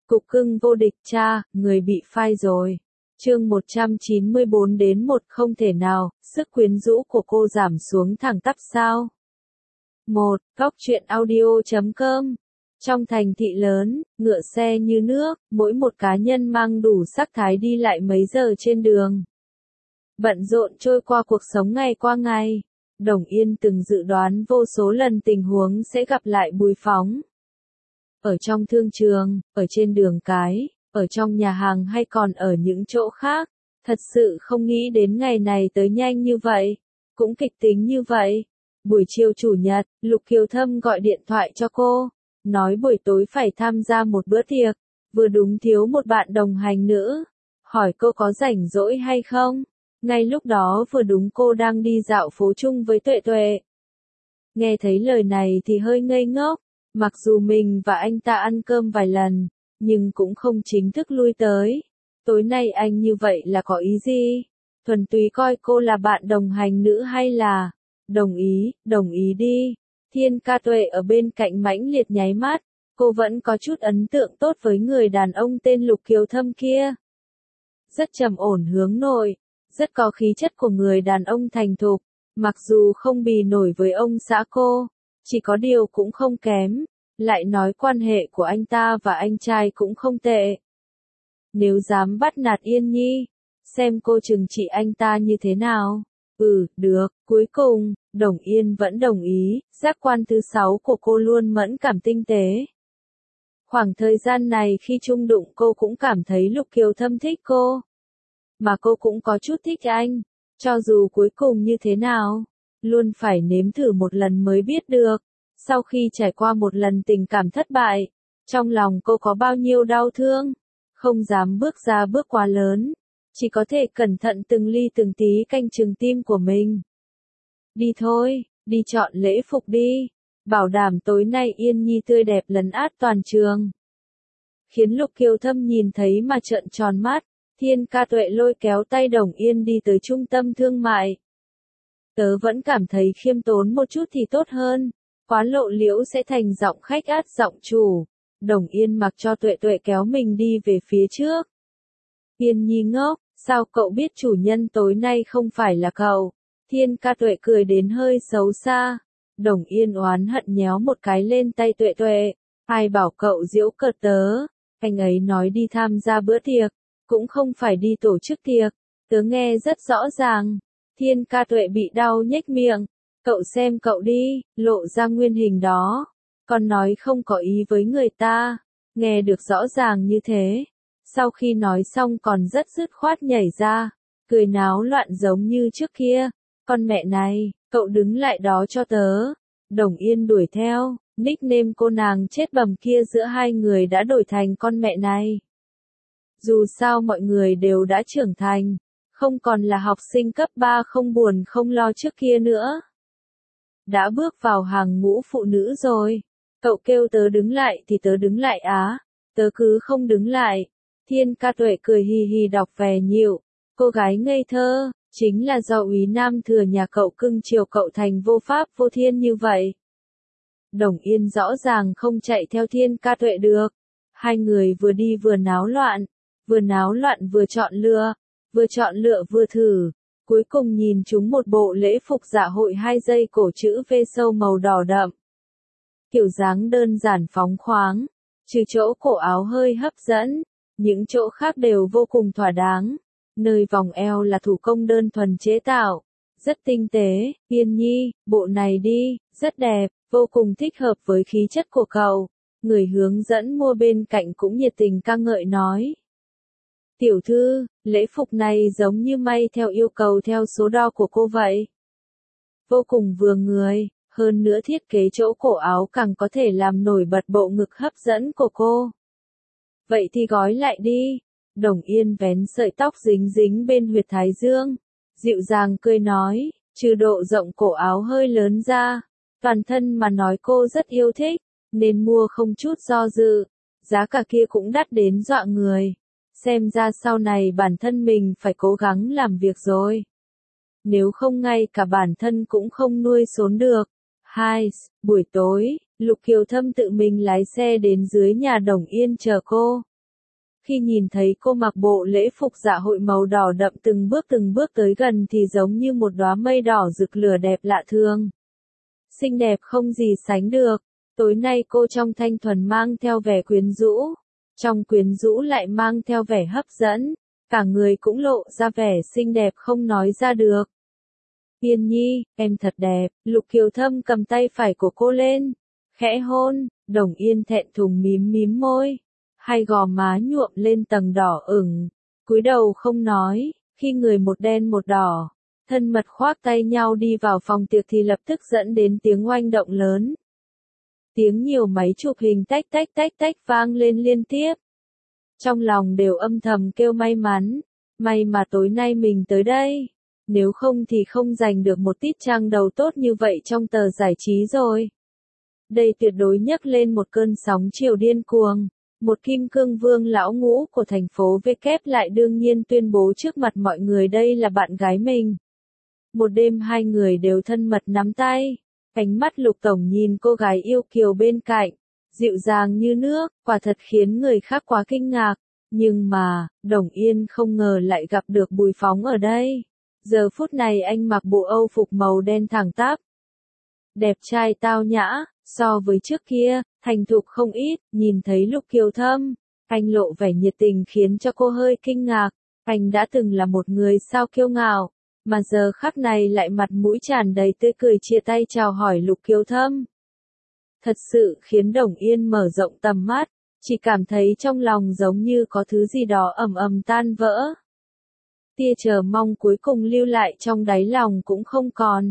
Cục cưng vô địch cha, người bị phai rồi. Chương 194 đến 1 không thể nào, sức quyến rũ của cô giảm xuống thẳng tắp sao? 1. Góc truyện audio.com. Trong thành thị lớn, ngựa xe như nước, mỗi một cá nhân mang đủ sắc thái đi lại mấy giờ trên đường. Bận rộn trôi qua cuộc sống ngày qua ngày. Đồng Yên từng dự đoán vô số lần tình huống sẽ gặp lại Bùi Phóng. Ở trong thương trường, ở trên đường cái, ở trong nhà hàng hay còn ở những chỗ khác. Thật sự không nghĩ đến ngày này tới nhanh như vậy, cũng kịch tính như vậy. Buổi chiều chủ nhật, Lục Kiều Thâm gọi điện thoại cho cô, nói buổi tối phải tham gia một bữa tiệc, vừa đúng thiếu một bạn đồng hành nữa. Hỏi cô có rảnh rỗi hay không? Ngay lúc đó vừa đúng cô đang đi dạo phố chung với Tuệ Tuệ. Nghe thấy lời này thì hơi ngây ngốc, mặc dù mình và anh ta ăn cơm vài lần, nhưng cũng không chính thức lui tới. Tối nay anh như vậy là có ý gì? Thuần túy coi cô là bạn đồng hành nữ hay là... Đồng ý đi. Thiên Ca Tuệ ở bên cạnh mãnh liệt nháy mắt, cô vẫn có chút ấn tượng tốt với người đàn ông tên Lục Kiều Thâm kia. Rất trầm ổn hướng nội, rất có khí chất của người đàn ông thành thục, mặc dù không bì nổi với ông xã cô, chỉ có điều cũng không kém, lại nói quan hệ của anh ta và anh trai cũng không tệ. Nếu dám bắt nạt Yên Nhi, xem cô trừng trị anh ta như thế nào. Được, cuối cùng, Đồng Yên vẫn đồng ý, giác quan thứ 6 của cô luôn mẫn cảm tinh tế. Khoảng thời gian này khi chung đụng cô cũng cảm thấy Lục Kiều Thâm thích cô. Mà cô cũng có chút thích anh, cho dù cuối cùng như thế nào, luôn phải nếm thử một lần mới biết được. Sau khi trải qua một lần tình cảm thất bại, trong lòng cô có bao nhiêu đau thương, không dám bước ra bước quá lớn, chỉ có thể cẩn thận từng ly từng tí canh chừng tim của mình. Đi thôi, đi chọn lễ phục đi, bảo đảm tối nay Yên Nhi tươi đẹp lấn át toàn trường. Khiến Lục Kiều Thâm nhìn thấy mà trợn tròn mắt, Thiên Ca Tuệ lôi kéo tay Đồng Yên đi tới trung tâm thương mại. Tớ vẫn cảm thấy khiêm tốn một chút thì tốt hơn, quá lộ liễu sẽ thành giọng khách át giọng chủ. Đồng Yên mặc cho Tuệ Tuệ kéo mình đi về phía trước. Yên Nhi ngốc, sao cậu biết chủ nhân tối nay không phải là cậu? Thiên Ca Tuệ cười đến hơi xấu xa. Đồng Yên oán hận nhéo một cái lên tay Tuệ Tuệ. Ai bảo cậu giễu cợt tớ? Anh ấy nói đi tham gia bữa tiệc, cũng không phải đi tổ chức tiệc. Tớ nghe rất rõ ràng. Thiên Ca Tuệ bị đau nhếch miệng. Cậu xem cậu đi, lộ ra nguyên hình đó. Còn nói không có ý với người ta. Nghe được rõ ràng như thế. Sau khi nói xong còn rất dứt khoát nhảy ra, cười náo loạn giống như trước kia. Con mẹ này, cậu đứng lại đó cho tớ. Đồng Yên đuổi theo, nickname cô nàng chết bầm kia giữa hai người đã đổi thành con mẹ này. Dù sao mọi người đều đã trưởng thành, không còn là học sinh cấp 3 không buồn không lo trước kia nữa. Đã bước vào hàng ngũ phụ nữ rồi. Cậu kêu tớ đứng lại thì tớ đứng lại á, tớ cứ không đứng lại. Thiên Ca Tuệ cười hì hì đọc về nhịu, cô gái ngây thơ, chính là do úy nam thừa nhà cậu cưng chiều cậu thành vô pháp vô thiên như vậy. Đồng Yên rõ ràng không chạy theo Thiên Ca Tuệ được. Hai người vừa đi vừa náo loạn vừa chọn lựa vừa thử. Cuối cùng nhìn chúng một bộ lễ phục dạ hội 2 dây cổ chữ V sâu màu đỏ đậm. Kiểu dáng đơn giản phóng khoáng, trừ chỗ cổ áo hơi hấp dẫn, những chỗ khác đều vô cùng thỏa đáng. Nơi vòng eo là thủ công đơn thuần chế tạo, rất tinh tế. Yên Nhi, bộ này đi, rất đẹp, vô cùng thích hợp với khí chất của cậu. Người hướng dẫn mua bên cạnh cũng nhiệt tình ca ngợi nói. Tiểu thư, lễ phục này giống như may theo yêu cầu theo số đo của cô vậy. Vô cùng vừa người, hơn nữa thiết kế chỗ cổ áo càng có thể làm nổi bật bộ ngực hấp dẫn của cô. Vậy thì gói lại đi. Đồng Yên vén sợi tóc dính dính bên huyệt thái dương, dịu dàng cười nói, trừ độ rộng cổ áo hơi lớn ra, toàn thân mà nói cô rất yêu thích, nên mua không chút do dự. Giá cả kia cũng đắt đến dọa người. Xem ra sau này bản thân mình phải cố gắng làm việc rồi. Nếu không ngay cả bản thân cũng không nuôi sống được. 2. Buổi tối, Lục Kiều Thâm tự mình lái xe đến dưới nhà Đồng Yên chờ cô. Khi nhìn thấy cô mặc bộ lễ phục dạ hội màu đỏ đậm từng bước tới gần thì giống như một đóa mây đỏ rực lửa đẹp lạ thường. Xinh đẹp không gì sánh được. Tối nay cô trong thanh thuần mang theo vẻ quyến rũ. Trong quyến rũ lại mang theo vẻ hấp dẫn. Cả người cũng lộ ra vẻ xinh đẹp không nói ra được. Yên Nhi, em thật đẹp. Lục Kiều Thâm cầm tay phải của cô lên. Khẽ hôn, Đồng Yên thẹn thùng mím mím môi. Hai gò má nhuộm lên tầng đỏ ửng. Cúi đầu không nói, khi người một đen một đỏ. Thân mật khoác tay nhau đi vào phòng tiệc thì lập tức dẫn đến tiếng oanh động lớn. Tiếng nhiều máy chụp hình tách tách tách tách vang lên liên tiếp. Trong lòng đều âm thầm kêu may mắn. May mà tối nay mình tới đây. Nếu không thì không giành được một tít trang đầu tốt như vậy trong tờ giải trí rồi. Đây tuyệt đối nhấc lên một cơn sóng chiều điên cuồng. Một kim cương vương lão ngũ của thành phố V kép lại đương nhiên tuyên bố trước mặt mọi người đây là bạn gái mình. Một đêm hai người đều thân mật nắm tay. Ánh mắt Lục Tổng nhìn cô gái yêu kiều bên cạnh. Dịu dàng như nước, quả thật khiến người khác quá kinh ngạc. Nhưng mà, Đồng Yên không ngờ lại gặp được Bùi Phóng ở đây. Giờ phút này anh mặc bộ Âu phục màu đen thẳng tắp. Đẹp trai tao nhã, so với trước kia, thành thục không ít, nhìn thấy Lục Kiều Thâm. Anh lộ vẻ nhiệt tình khiến cho cô hơi kinh ngạc. Anh đã từng là một người sao kiêu ngạo, mà giờ khắc này lại mặt mũi tràn đầy tươi cười chia tay chào hỏi Lục Kiều Thâm. Thật sự khiến Đồng Yên mở rộng tầm mắt, chỉ cảm thấy trong lòng giống như có thứ gì đó ầm ầm tan vỡ. Tia chờ mong cuối cùng lưu lại trong đáy lòng cũng không còn.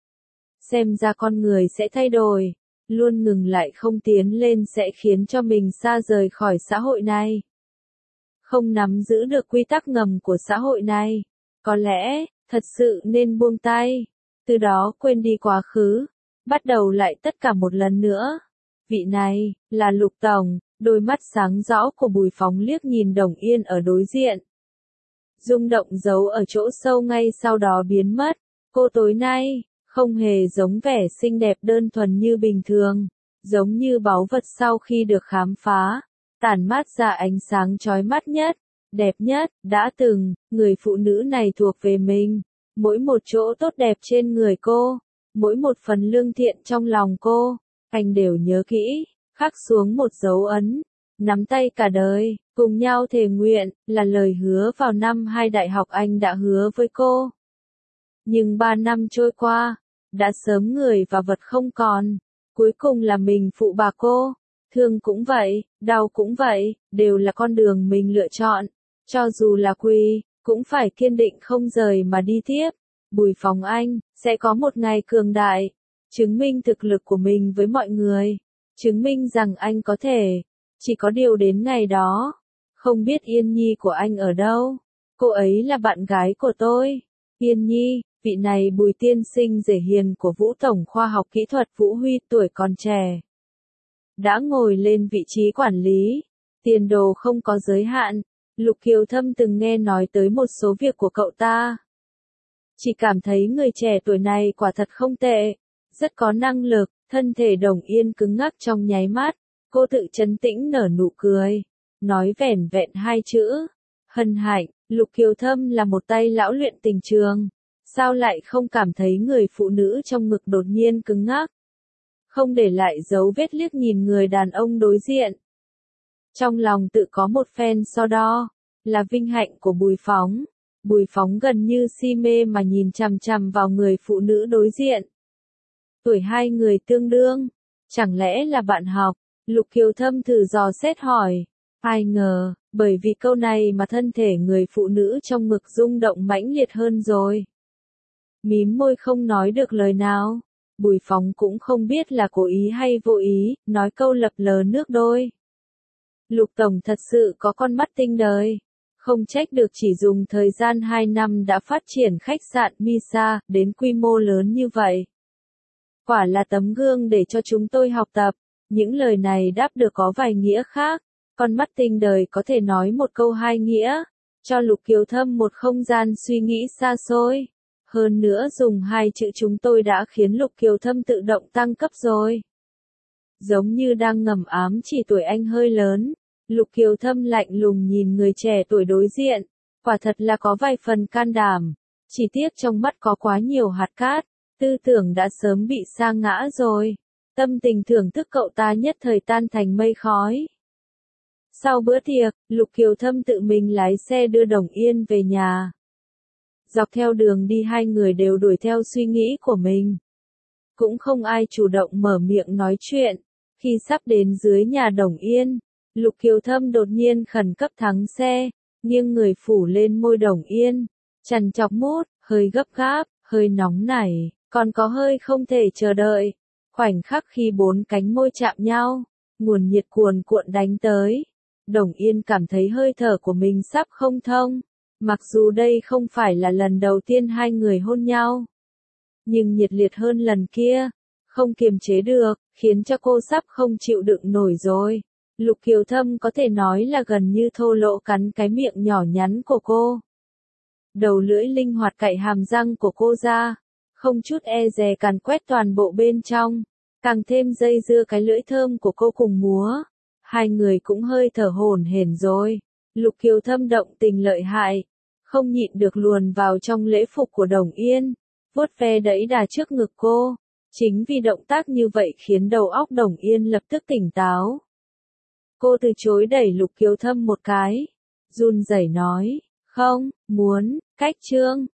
Xem ra con người sẽ thay đổi, luôn ngừng lại không tiến lên sẽ khiến cho mình xa rời khỏi xã hội này. Không nắm giữ được quy tắc ngầm của xã hội này, có lẽ, thật sự nên buông tay, từ đó quên đi quá khứ, bắt đầu lại tất cả một lần nữa. Vị này, là Lục Tổng, đôi mắt sáng rõ của Bùi Phóng liếc nhìn Đồng Yên ở đối diện. Rung động giấu ở chỗ sâu ngay sau đó biến mất, cô tối nay, không hề giống vẻ xinh đẹp đơn thuần như bình thường, giống như báu vật sau khi được khám phá, tản mát ra ánh sáng chói mắt nhất, đẹp nhất, đã từng, người phụ nữ này thuộc về mình, mỗi một chỗ tốt đẹp trên người cô, mỗi một phần lương thiện trong lòng cô, anh đều nhớ kỹ, khắc xuống một dấu ấn, nắm tay cả đời, cùng nhau thề nguyện, là lời hứa vào năm 2 đại học anh đã hứa với cô. Nhưng 3 năm trôi qua, đã sớm người và vật không còn, cuối cùng là mình phụ bạc cô, thương cũng vậy, đau cũng vậy, đều là con đường mình lựa chọn, cho dù là quỳ, cũng phải kiên định không rời mà đi tiếp. Bùi Phóng anh, sẽ có một ngày cường đại, chứng minh thực lực của mình với mọi người, chứng minh rằng anh có thể, chỉ có điều đến ngày đó, không biết Yên Nhi của anh ở đâu, cô ấy là bạn gái của tôi, Yên Nhi. Vị này Bùi tiên sinh rể hiền của Vũ Tổng Khoa học Kỹ thuật Vũ Huy tuổi còn trẻ. Đã ngồi lên vị trí quản lý, tiền đồ không có giới hạn, Lục Kiều Thâm từng nghe nói tới một số việc của cậu ta. Chỉ cảm thấy người trẻ tuổi này quả thật không tệ, rất có năng lực, thân thể Đồng Yên cứng ngắc trong nháy mắt, cô tự trấn tĩnh nở nụ cười, nói vẻn vẹn 2 chữ, hân hạnh. Lục Kiều Thâm là một tay lão luyện tình trường. Sao lại không cảm thấy người phụ nữ trong ngực đột nhiên cứng ngắc? Không để lại dấu vết liếc nhìn người đàn ông đối diện. Trong lòng tự có một phen so đo, là vinh hạnh của Bùi Phóng. Bùi Phóng gần như si mê mà nhìn chằm chằm vào người phụ nữ đối diện. Tuổi hai người tương đương, chẳng lẽ là bạn học? Lục Kiều Thâm thử dò xét hỏi. Ai ngờ, bởi vì câu này mà thân thể người phụ nữ trong ngực rung động mãnh liệt hơn rồi. Mím môi không nói được lời nào. Bùi Phóng cũng không biết là cố ý hay vô ý, nói câu lập lờ nước đôi. Lục Tổng thật sự có con mắt tinh đời. Không trách được chỉ dùng thời gian 2 năm đã phát triển khách sạn Misa đến quy mô lớn như vậy. Quả là tấm gương để cho chúng tôi học tập. Những lời này đáp được có vài nghĩa khác. Con mắt tinh đời có thể nói một câu hai nghĩa. Cho Lục Kiều Thâm một không gian suy nghĩ xa xôi. Hơn nữa dùng 2 chữ chúng tôi đã khiến Lục Kiều Thâm tự động tăng cấp rồi. Giống như đang ngầm ám chỉ tuổi anh hơi lớn, Lục Kiều Thâm lạnh lùng nhìn người trẻ tuổi đối diện, quả thật là có vài phần can đảm, chỉ tiếc trong mắt có quá nhiều hạt cát, tư tưởng đã sớm bị sa ngã rồi, tâm tình thưởng thức cậu ta nhất thời tan thành mây khói. Sau bữa tiệc, Lục Kiều Thâm tự mình lái xe đưa Đồng Yên về nhà. Dọc theo đường đi hai người đều đuổi theo suy nghĩ của mình. Cũng không ai chủ động mở miệng nói chuyện. Khi sắp đến dưới nhà Đồng Yên, Lục Kiều Thâm đột nhiên khẩn cấp thắng xe, nghiêng người phủ lên môi Đồng Yên, trằn trọc mút, hơi gấp gáp, hơi nóng nảy, còn có hơi không thể chờ đợi. Khoảnh khắc khi bốn cánh môi chạm nhau, nguồn nhiệt cuồn cuộn đánh tới. Đồng Yên cảm thấy hơi thở của mình sắp không thông. Mặc dù đây không phải là lần đầu tiên hai người hôn nhau, nhưng nhiệt liệt hơn lần kia, không kiềm chế được, khiến cho cô sắp không chịu đựng nổi rồi. Lục Kiều Thâm có thể nói là gần như thô lỗ cắn cái miệng nhỏ nhắn của cô. Đầu lưỡi linh hoạt cạy hàm răng của cô ra, không chút e dè càn quét toàn bộ bên trong, càng thêm dây dưa cái lưỡi thơm của cô cùng múa. Hai người cũng hơi thở hổn hển rồi. Lục Kiều Thâm động tình lợi hại, không nhịn được luồn vào trong lễ phục của Đồng Yên, vuốt ve đẫy đà trước ngực cô. Chính vì động tác như vậy khiến đầu óc Đồng Yên lập tức tỉnh táo. Cô từ chối đẩy Lục Kiều Thâm một cái, run rẩy nói, không, muốn, cách chương.